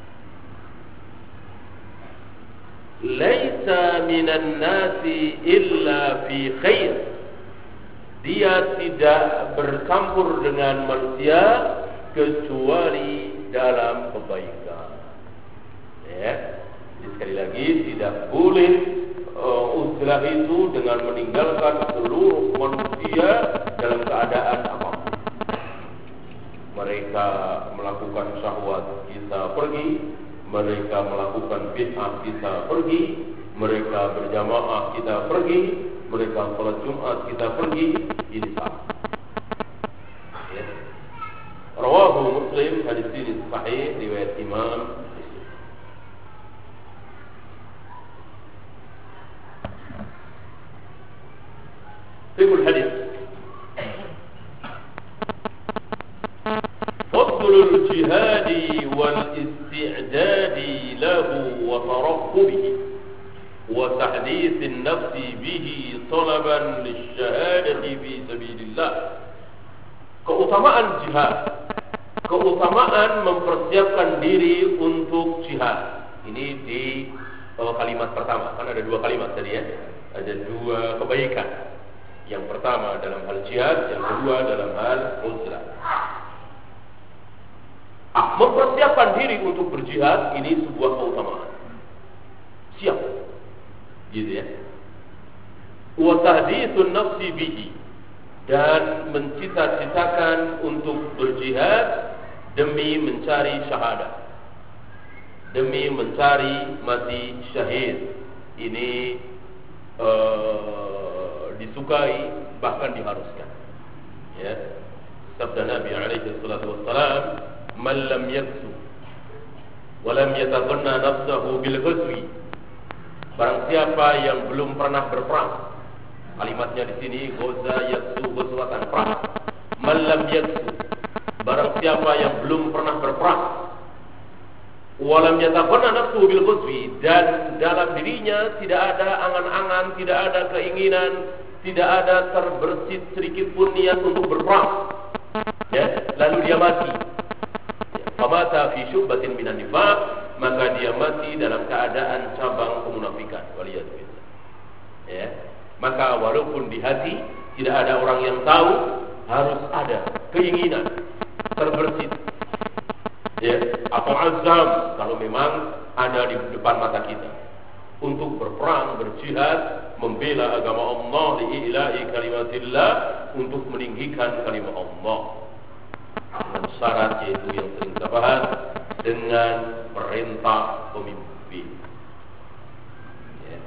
Laisa minan nasi illa fi khair. Dia tidak bercampur dengan manusia kecuali dalam kebaikan. Ya. Jadi sekali lagi tidak boleh uzlah itu dengan meninggalkan seluruh manusia dalam keadaan apapun. Mereka melakukan syahwat, kita pergi. Mereka melakukan bid'ah, kita pergi. Mereka berjamaah, kita pergi. Mereka salat Jumat, kita pergi. Ini salah. Ya. Rawahu Muslim, hadis ini sahih, riwayat Imam Muslim. Fikul hadis. Fadlul jihadi wal isti'dadi lahu wa tarakkubihi wa tahdithin nafsi bihi talaban lisyahadati fi sabilillah. Keutamaan jihad, keutamaan mempersiapkan diri untuk jihad. Ini di kalimat pertama. Kan ada dua kalimat tadi ya. Ada dua kebaikan. Yang pertama dalam hal jihad, yang kedua dalam hal uzlah. Mempersiapkan diri untuk berjihad ini sebuah keutamaan. Siap, gitu ya. Wa tahditsun nafsi bihi, dan mencita-citakan untuk berjihad demi mencari syahadat, demi mencari mati syahid. Ini disukai, bahkan diharuskan. Ya. Sabda Nabi alaihi salatu wassalam, "Man lam yaksu wa lam yataghanna nafsahu bil ghazwi." Barang siapa yang belum pernah berperang. Kalimatnya di sini ghaza yaksu, ghazwatan, perang. Man lam yaksu, barang siapa yang belum pernah berperang. Walam yataghanna nafsuhu bil ghazwi, dan dalam dirinya tidak ada angan-angan, tidak ada keinginan, tidak ada terbersit sedikit pun niat untuk berperang. Ya, lalu dia mati. Famata fi syubatin minan nifaq, maka dia mati dalam keadaan cabang kemunafikan. Waliyadzubillah. Ya. Maka walaupun di hati tidak ada orang yang tahu, harus ada keinginan terbersit. Ya, atau azam kalau memang ada di depan mata kita untuk berperang, berjihad, membela agama Allah, li'ila'i kalimatillah, untuk meninggikan kalimat Allah. Dengan syarat yaitu yang sering kita bahas, dengan perintah pemimpin. Ya.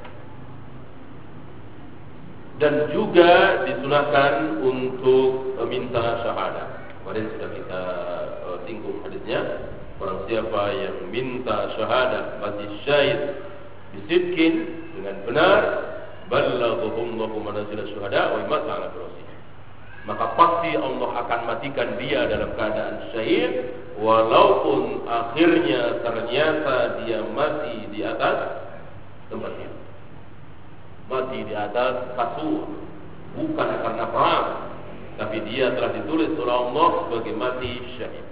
Dan juga disunahkan untuk meminta syahadat. Kemarin sudah kita singgung hadisnya. Barang siapa yang minta syahadat mati syahid bisidqin, dengan benar, ballaghahumullahu manazil syuhada wa imata ala firasih, maka pasti Allah akan matikan dia dalam keadaan syahid, walaupun akhirnya ternyata dia mati di atas tempatnya, mati di atas kasur, bukan karena perang, tapi dia telah ditulis oleh Allah sebagai mati syahid.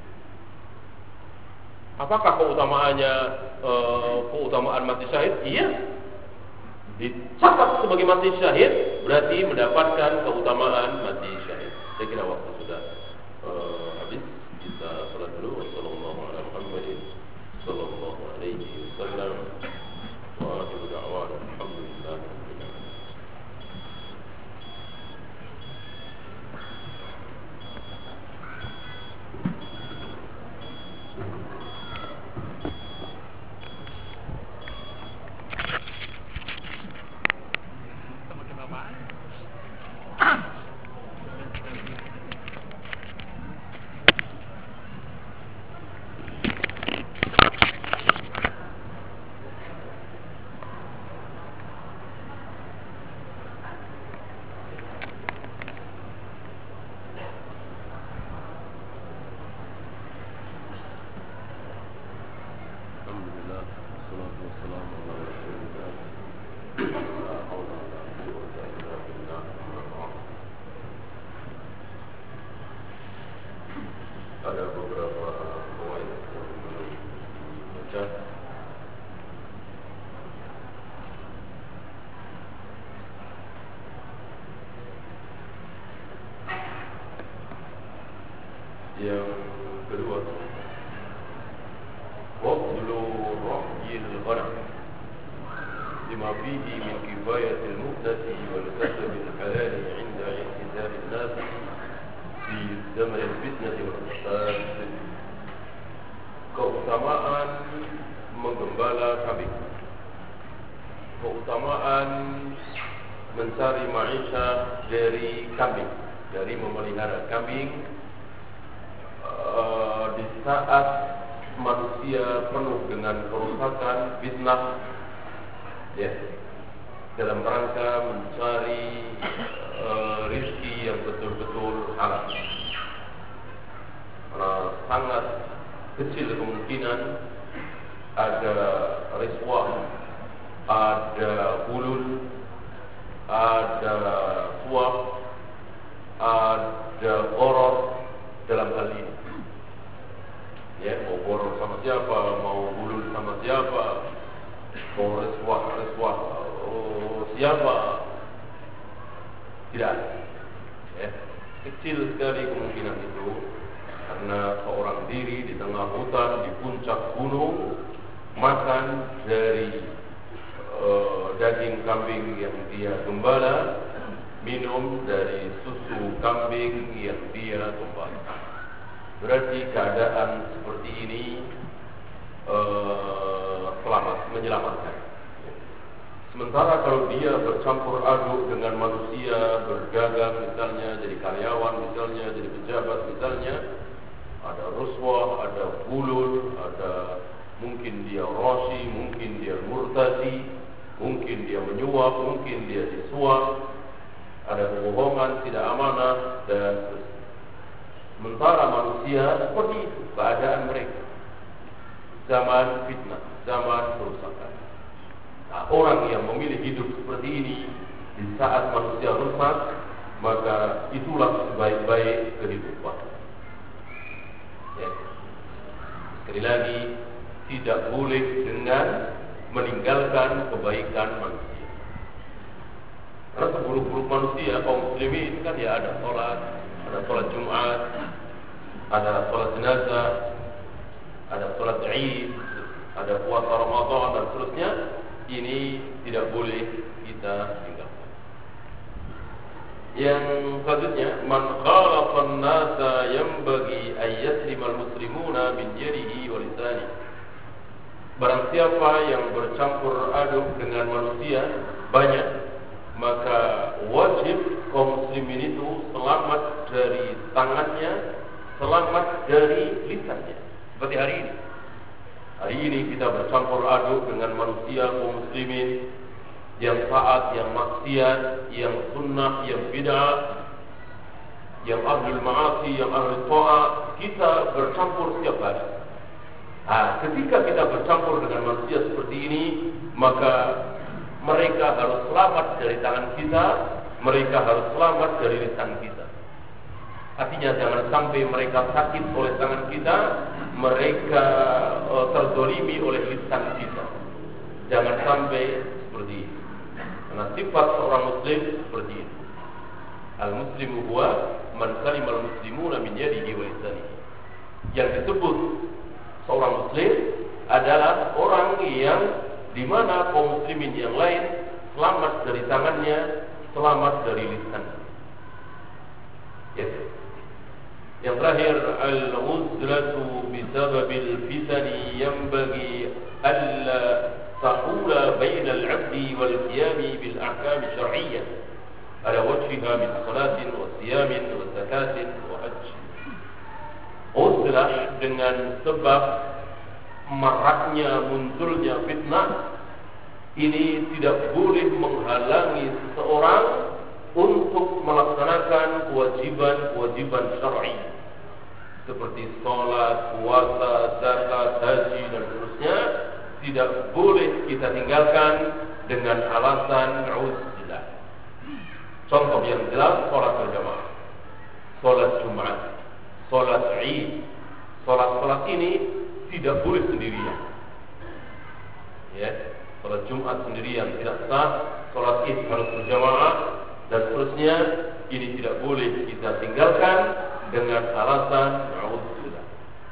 Apakah keutamaannya keutamaan mati syahid? Iya, dicatat sebagai mati syahid, berarti mendapatkan keutamaan mati syahid. Saya kira waktu sudah habis. Kita salat dulu. Sallallahu alaihi wasallam. Wa akhiru da'wana alhamdulillah. Ada beberapa poin yang kedua, waqlu ra'yil ghanam lima fihi min kifayatil muhdati wal kasabil halali 'inda i'tizal an-nas di zaman fitnah wal fasad. Keutamaan menggembala kambing, keutamaan mencari maisha dari kambing, dari memelihara kambing di saat manusia penuh dengan kerusakan, fitnah, ya, dalam rangka mencari rizki yang betul-betul halal. Karena sangat kecil kemungkinan ada riswah, ada hulul, ada suap, ada gharar dalam hal ini. Ya, mau gharar sama siapa, mau hulul sama siapa, mau riswah siapa, tidak ada. Ya, kecil sekali kemungkinan itu, karena seorang diri di tengah hutan, di puncak gunung, makan dari daging kambing yang dia gembala, minum dari susu kambing yang dia gembala. Berarti keadaan seperti ini menyelamatkan. Sementara kalau dia bercampur aduk dengan manusia, berdagang misalnya, jadi karyawan misalnya, jadi pejabat misalnya, ada ruswah, ada hulul, ada mungkin dia rosi, mungkin dia murtadi, mungkin dia menyuap, mungkin dia disuap, ada kebohongan, tidak amanah, dan sementara manusia seperti itu keadaan mereka, zaman fitnah, zaman kerusakan. Nah, orang yang memilih hidup seperti ini di saat manusia rusak, maka itulah sebaik-baik kehidupan. Ya. Sekali lagi, tidak boleh dengan meninggalkan kebaikan manusia. Karena seburuk-buruk manusia, kaum muslimin kan ya ada sholat Jumat, ada sholat jenazah, ada sholat Id, ada puasa Ramadan dan seterusnya. Ini tidak boleh kita tinggalkan. Yang selanjutnya, man khalaqan nasa yanbaghi an yaslima al-muslimuna min yadihi wa lisanihi. Barang siapa yang bercampur aduk dengan manusia banyak, maka wajib kaum muslimin itu selamat dari tangannya, selamat dari lisannya. Seperti hari ini. Hari ini kita bercampur aduk dengan manusia kaum muslimin yang taat, yang maksiat, yang sunnah, yang bid'ah, yang ahlul ma'asi, yang ahlul ta'at. Kita bercampur setiap hari. Ketika kita bercampur dengan manusia seperti ini, maka mereka harus selamat dari tangan kita, mereka harus selamat dari lisan kita. Artinya jangan sampai mereka sakit oleh tangan kita, mereka terzolimi oleh lisan kita. Jangan sampai seperti ini. Karena sifat seorang muslim seperti ini. Al-muslimu huwa man salimal muslimuna min yadihi wa lisanihi. Yang disebut seorang muslim adalah orang yang di mana kaum muslimin yang lain selamat dari tangannya, selamat dari lisannya. Yes. Yang terakhir, al-uzlatu bisababil fitani yanbaghi alla tahula baina al-'abdi wal qiyami bil ahkam syar'iyyah ala wajhiha min salatin wa siyamin wa zakatin wa hajj. Uzlah dengan sebab maraknya munculnya fitnah ini tidak boleh menghalangi seseorang untuk melaksanakan kewajiban-kewajiban syar'i seperti sholat, puasa, zakat, haji dan seterusnya. Tidak boleh kita tinggalkan dengan alasan uzlah. Contoh yang jelas, sholat berjamaah, sholat Jumat, sholat Id. Sholat ini tidak boleh sendirian. Ya, sholat Jumat sendirian tidak sah, sholat Id harus berjamaah dan seterusnya. Ini tidak boleh kita tinggalkan dengan alasan uzlah.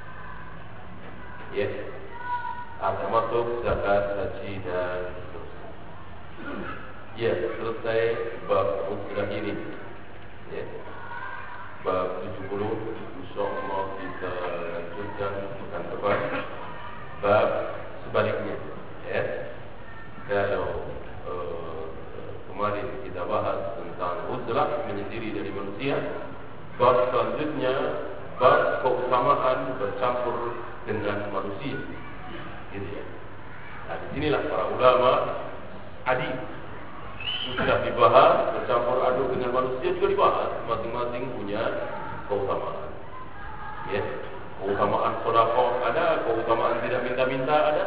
Ya, termasuk zakat, haji dan seterusnya. Ya, selesai bab uzlah ini. Ya, bab 70 insyaallah kita lanjutkan pekan depan. Bab sebaliknya, ya. Kalau kemarin kita bahas tentang uzlah menyendiri dari manusia, bab selanjutnya bab keutamaan bercampur dengan manusia. Gitu ya. Nah, disinilah para ulama hadis sudah dibahas, bercampur aduk dengan manusia juga dibahas, masing-masing punya keutamaan. Ya, keutamaan sedekah ada, keutamaan tidak minta-minta ada.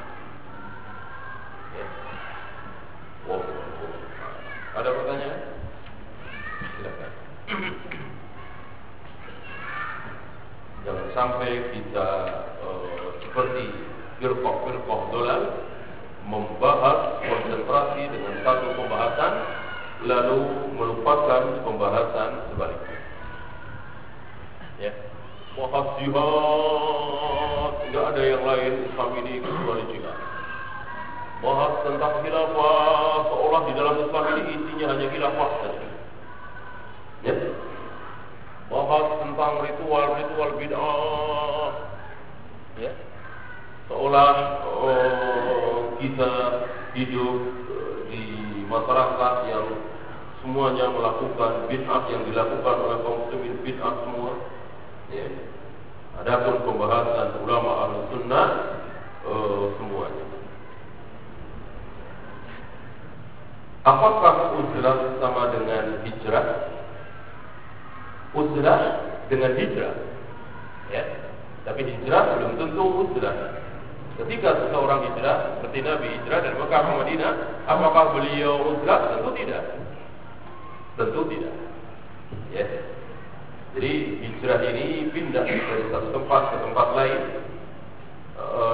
Ya. Wow. Ada pertanyaan? Silakan. Jangan sampai kita seperti firqah dolal membahas konsentrasi dengan satu pembahasan lalu melupakan pembahasan sebaliknya. Ya, bahas jihad, tidak ada yang lain Islam ini kecuali jihad. Bahas tentang khilafah, seolah di dalam Islam ini isinya hanya khilafah saja. Ya, bahas tentang ritual bid'ah, ya, seolah kita hidup di masyarakat yang semuanya melakukan bid'ah, yang dilakukan oleh kaum muslimin bid'ah semua. Ya. Adapun pembahasan ulama ahli sunnah semuanya. Apakah uzlah sama dengan hijrah? Uzlah dengan hijrah, ya. Tapi hijrah belum tentu uzlah. Ketika seseorang hijrah, seperti Nabi hijrah dari Mekah ke Madinah, apakah beliau uzlah? Tentu tidak. Tentu tidak. Ya. Jadi hijrah ini pindah dari satu tempat ke tempat lain.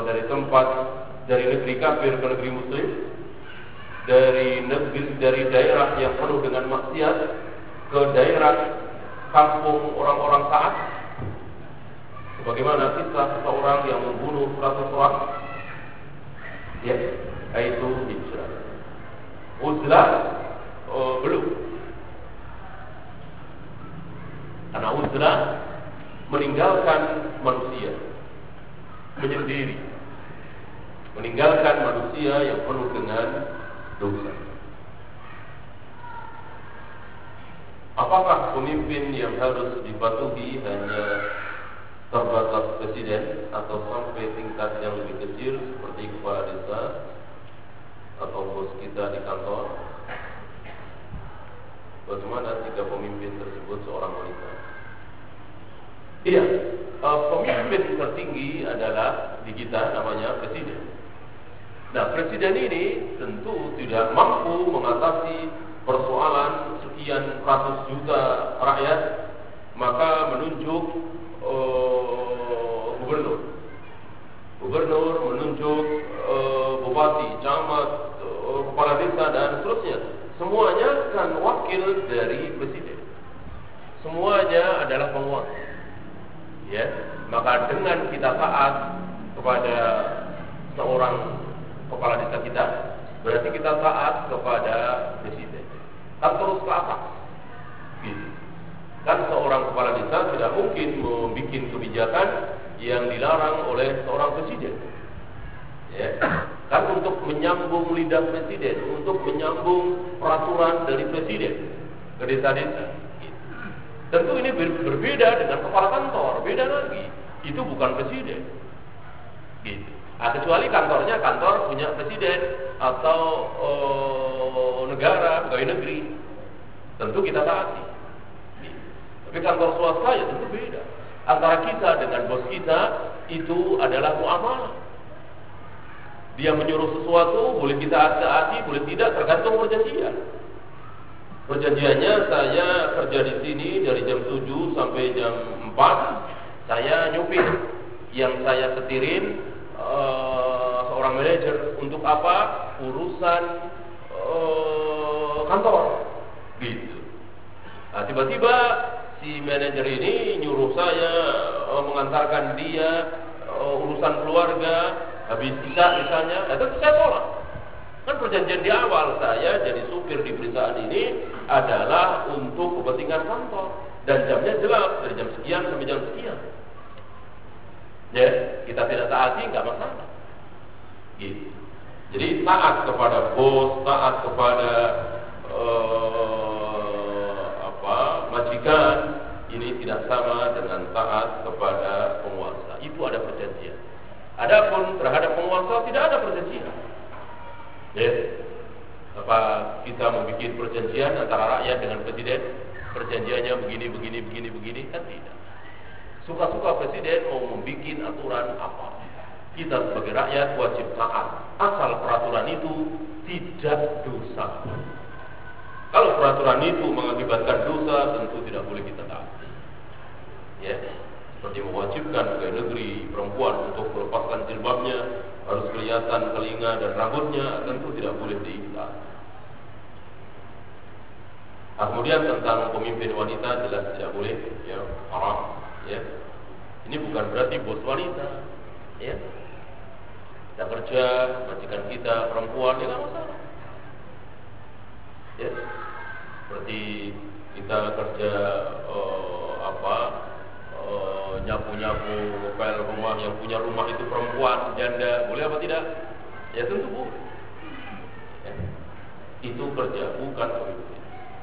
dari negeri kafir ke negeri muslim, dari daerah yang penuh dengan maksiat ke daerah kampung orang-orang taat. Sebagaimana kisah seseorang yang membunuh 100 orang, ya, yaitu hijrah. Uzlah belum, karena uzlah meninggalkan manusia menyendiri, meninggalkan manusia yang penuh dengan dosa. Apakah pemimpin yang harus dipatuhi hanya terbatas presiden atau sampai tingkat yang lebih kecil seperti kepala desa atau bos kita di kantor? Bagaimana jika pemimpin tersebut seorang wanita? Iya, pemimpin tertinggi adalah di kita namanya presiden. Nah, presiden ini tentu tidak mampu mengatasi persoalan sekian ratus juta rakyat, maka menunjuk gubernur menunjuk bupati, camat, kepala desa dan seterusnya. Semuanya kan wakil dari presiden. Semuanya adalah penguasa. Ya, maka dengan kita taat kepada seorang kepala desa kita, berarti kita taat kepada presiden. Kan terus ke atas. Gitu. Kan seorang kepala desa tidak mungkin membuat kebijakan yang dilarang oleh seorang presiden. Ya. Kan untuk menyambung lidah presiden, untuk menyambung peraturan dari presiden ke desa-desa. Gitu. Tentu ini berbeda dengan kepala kantor, beda lagi. Itu bukan presiden. Gitu. Nah, kecuali kantornya kantor punya presiden atau negara, pegawai negeri, tentu kita taati. Tapi kantor swasta ya tentu beda. Antara kita dengan bos kita itu adalah muamalah. Dia menyuruh sesuatu, boleh kita taati, boleh tidak, tergantung perjanjian. Perjanjiannya saya kerja di sini dari jam 7 sampai jam 4, saya nyupir. Yang saya setirin seorang manajer untuk apa? Urusan kantor. Gitu. Nah, tiba-tiba si manajer ini nyuruh saya mengantarkan dia urusan keluarga, habis isya misalnya, tentu saya tolak. Kan perjanjian di awal saya jadi supir di perusahaan ini adalah untuk kepentingan kantor dan jamnya jelas dari jam sekian sampai jam sekian. Ya, kita tidak taati nggak masalah. Gitu. Jadi taat kepada bos, taat kepada majikan, ini tidak sama dengan taat kepada penguasa. Itu ada perjanjian. Adapun terhadap penguasa tidak ada perjanjian. Ya, apa kita membuat perjanjian antara rakyat dengan presiden? Perjanjiannya begini, kan tidak. Suka-suka presiden mau membuat aturan apa? Kita sebagai rakyat wajib taat, asal peraturan itu tidak dosa. Kalau peraturan itu mengakibatkan dosa, tentu tidak boleh kita taati. Ya, seperti mewajibkan pegawai negeri perempuan untuk melepaskan jilbabnya, harus kelihatan telinga dan rambutnya, tentu tidak boleh diitaati. Nah, kemudian tentang pemimpin wanita jelas tidak boleh, ya, haram. Ya, ini bukan berarti bos wanita. Ya, kita kerja, majikan kita perempuan, ya nggak masalah. Ya, seperti kita kerja nyapu-nyapu ngepel rumah, yang punya rumah itu perempuan, janda, boleh apa tidak? Ya tentu boleh. Ya. Itu kerja, bukan pemimpin.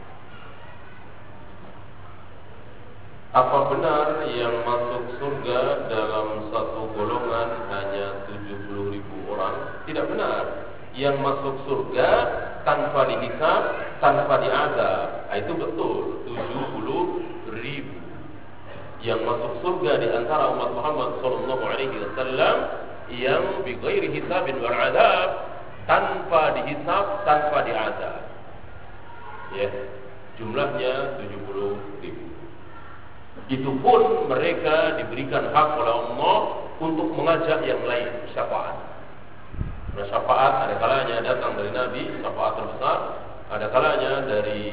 Apa benar yang masuk surga dalam satu golongan hanya 70.000 orang? Tidak benar. Yang masuk surga tanpa dihisab, tanpa diazab, itu betul 70.000. Yang masuk surga di antara umat Muhammad sallallahu alaihi wasallam yang bighairi hisabin wal azab, tanpa dihisab, tanpa diazab. Ya, jumlahnya 70.000. Itu pun mereka diberikan hak oleh Allah untuk mengajak yang lain syafaat. Nah, syafaat ada kalanya datang dari Nabi, syafaat terbesar, ada kalanya dari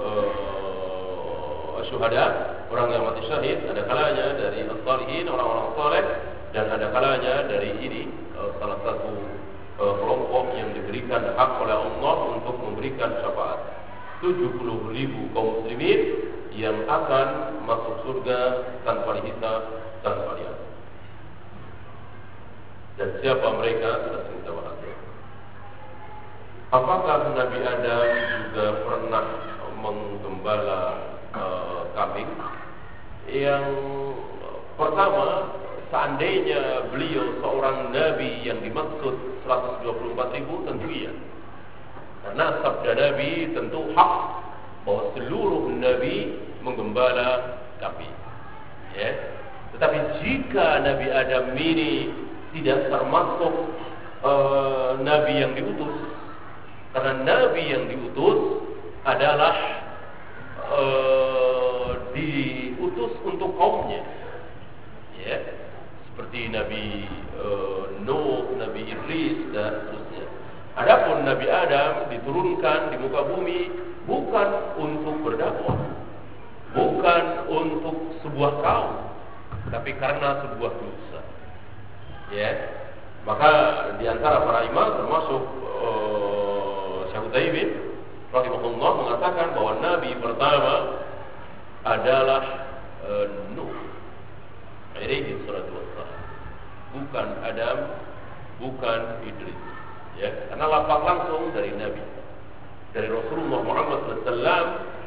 syuhada, orang yang mati syahid, ada kalanya dari as-salihin, orang-orang saleh, dan ada kalanya dari ini salah satu kelompok yang diberikan hak oleh Allah untuk memberikan syafaat. 70.000 kaum muslimin yang akan masuk surga tanpa dihisab, tanpa diazab. Dan siapa mereka sudah kita bahas. Apakah Nabi Adam juga pernah menggembala kambing? Yang pertama, seandainya beliau seorang Nabi yang dimaksud 124.000, tentu iya. Karena sabda Nabi tentu hak bahwa seluruh Nabi menggembala kambing. Ya. Tetapi jika Nabi Adam ini tidak termasuk Nabi yang diutus, karena Nabi yang diutus adalah diutus untuk kaumnya, ya, seperti Nabi Nuh, Nabi Idris dan seterusnya. Adapun Nabi Adam diturunkan di muka bumi bukan untuk berdakwah, bukan untuk sebuah kaum, tapi karena sebuah dosa. Ya, maka di antara para imam termasuk Syekh Utsaimin rahimahullah mengatakan bahwa Nabi pertama adalah Nuh alaihi salatu wassalam, bukan Adam, bukan Idris. Ya, karena lafaz langsung dari Nabi, dari Rasulullah Muhammad SAW,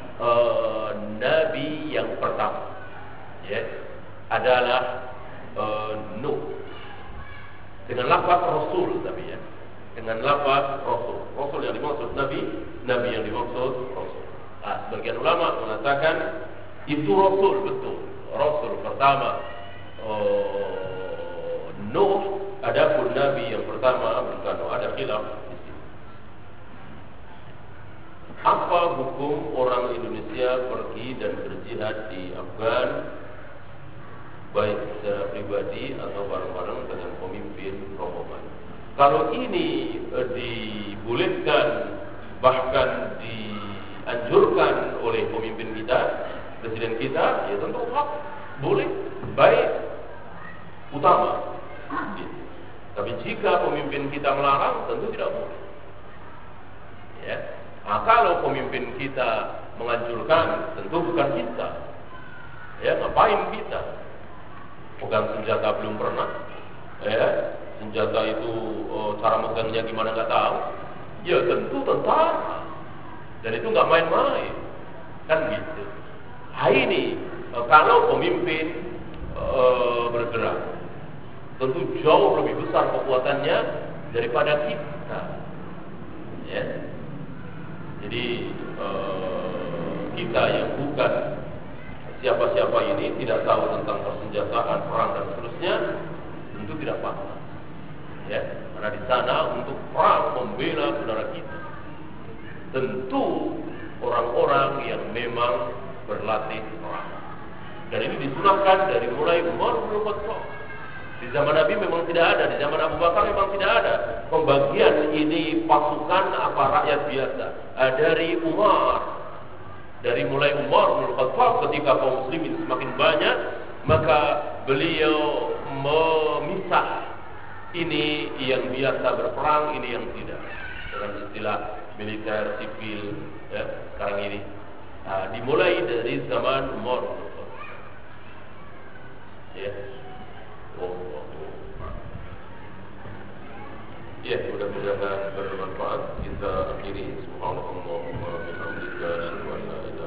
Nabi yang pertama, ya, adalah Nuh. Dengan lafaz Rasul, tapi ya, dengan lafaz Rasul. Rasul yang dimaksud Nabi, Nabi yang dimaksud Rasul. Nah, sebagian ulama mengatakan itu Rasul, betul. Rasul pertama Nuh, adapun Nabi yang pertama bukan. Ada khilaf di sini. Apa hukum orang Indonesia pergi dan berjihad di Afgan, baik secara pribadi atau bareng-bareng dengan pemimpin rombongan? Kalau ini dibolehkan, bahkan dianjurkan oleh pemimpin kita, presiden kita, ya tentu hak, boleh, baik, utama. Tapi jika pemimpin kita melarang, tentu tidak boleh. Ya. Nah, kalau pemimpin kita menganjurkan, tentu bukan kita. Ya, ngapain kita? Pegang senjata belum pernah. Ya, senjata itu cara megangnya gimana nggak tahu. Ya tentu tentara. Dan itu nggak main-main. Kan gitu. Nah, ini kalau pemimpin bergerak, tentu jauh lebih besar kekuatannya daripada kita. Ya. Jadi kita yang bukan siapa-siapa ini, tidak tahu tentang persenjataan, perang dan seterusnya, tentu tidak pantas. Ya, karena di sana untuk perang membela saudara kita. Tentu orang-orang yang memang berlatih perang. Dan ini disunahkan dari mulai Umar bin Khattab. Di zaman Nabi memang tidak ada, di zaman Abu Bakar memang tidak ada pembagian ini pasukan apa rakyat biasa. Dari Umar, dari mulai Umar bin Khattab, ketika kaum muslimin semakin banyak, maka beliau memisah ini yang biasa berperang, ini yang tidak, dengan istilah militer, sipil, ya, sekarang ini. Nah, dimulai dari zaman Umar bin Khattab. Ya. Ya, mudah-mudahan bermanfaat. Kita akhiri. Subhanallah wa bihamdika, asyhadu an la ilaha illa anta